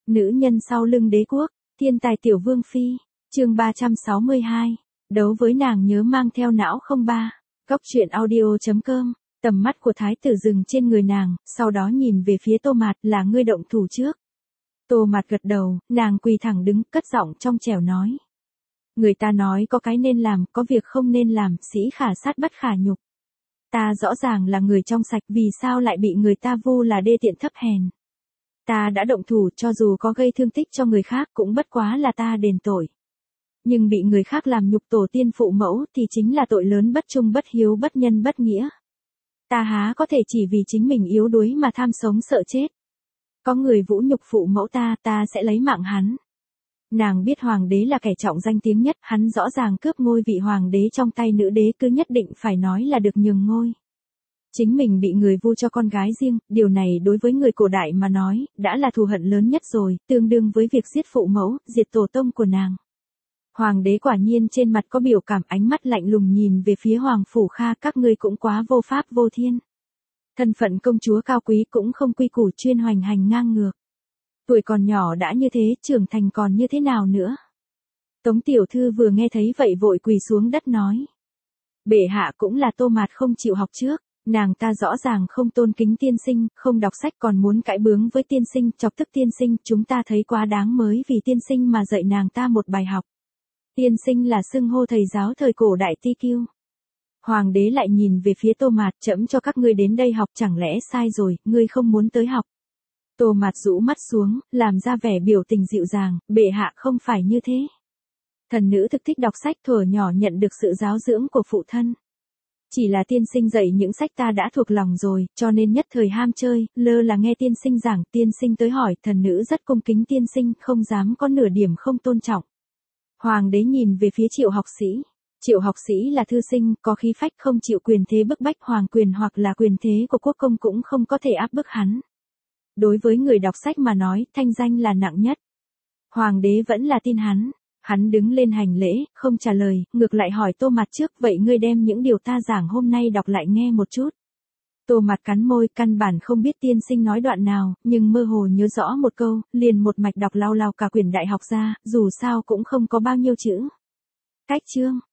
Nữ nhân sau lưng đế quốc, thiên tài tiểu vương phi, chương 362, đấu với nàng nhớ mang theo não không ba, góc truyện audio.com, tầm mắt của thái tử dừng trên người nàng, sau đó nhìn về phía Tô Mạt, là ngươi động thủ trước. Tô Mạt gật đầu, nàng quỳ thẳng đứng, cất giọng trong trẻo nói. Người ta nói có cái nên làm, có việc không nên làm, sĩ khả sát bất khả nhục. Ta rõ ràng là người trong sạch, vì sao lại bị người ta vu là đê tiện thấp hèn. Ta đã động thủ, cho dù có gây thương tích cho người khác cũng bất quá là ta đền tội. Nhưng bị người khác làm nhục tổ tiên phụ mẫu thì chính là tội lớn, bất trung bất hiếu, bất nhân bất nghĩa. Ta há có thể chỉ vì chính mình yếu đuối mà tham sống sợ chết. Có người vũ nhục phụ mẫu ta sẽ lấy mạng hắn. Nàng biết hoàng đế là kẻ trọng danh tiếng nhất, hắn rõ ràng cướp ngôi vị hoàng đế trong tay nữ đế, cứ nhất định phải nói là được nhường ngôi. Chính mình bị người vu cho con gái riêng, điều này đối với người cổ đại mà nói, đã là thù hận lớn nhất rồi, tương đương với việc giết phụ mẫu, diệt tổ tông của nàng. Hoàng đế quả nhiên trên mặt có biểu cảm, ánh mắt lạnh lùng nhìn về phía Hoàng Phủ Kha, các ngươi cũng quá vô pháp vô thiên. Thân phận công chúa cao quý cũng không quy củ, chuyên hoành hành ngang ngược. Tuổi còn nhỏ đã như thế, trưởng thành còn như thế nào nữa? Tống tiểu thư vừa nghe thấy vậy vội quỳ xuống đất nói. Bệ hạ cũng là Tô Mạt không chịu học trước, nàng ta rõ ràng không tôn kính tiên sinh, không đọc sách còn muốn cãi bướng với tiên sinh, chọc tức tiên sinh, chúng ta thấy quá đáng mới vì tiên sinh mà dạy nàng ta một bài học. Tiên sinh là xưng hô thầy giáo thời cổ đại ti kiêu. Hoàng đế lại nhìn về phía Tô Mạt, trẫm cho các ngươi đến đây học, chẳng lẽ sai rồi, ngươi không muốn tới học. Tô Mạt rũ mắt xuống, làm ra vẻ biểu tình dịu dàng, bệ hạ không phải như thế. Thần nữ thực thích đọc sách, thuở nhỏ nhận được sự giáo dưỡng của phụ thân. Chỉ là tiên sinh dạy những sách ta đã thuộc lòng rồi, cho nên nhất thời ham chơi, lơ là nghe tiên sinh giảng, tiên sinh tới hỏi, thần nữ rất cung kính tiên sinh, không dám có nửa điểm không tôn trọng. Hoàng đế nhìn về phía Triệu học sĩ. Triệu học sĩ là thư sinh, có khí phách, không chịu quyền thế bức bách, hoàng quyền hoặc là quyền thế của quốc công cũng không có thể áp bức hắn. Đối với người đọc sách mà nói, thanh danh là nặng nhất. Hoàng đế vẫn là tin hắn. Hắn đứng lên hành lễ, không trả lời, ngược lại hỏi Tô Mạt trước, vậy ngươi đem những điều ta giảng hôm nay đọc lại nghe một chút. Tô Mạt cắn môi, căn bản không biết tiên sinh nói đoạn nào, nhưng mơ hồ nhớ rõ một câu, liền một mạch đọc lao cả quyển đại học ra, dù sao cũng không có bao nhiêu chữ. Cách chương,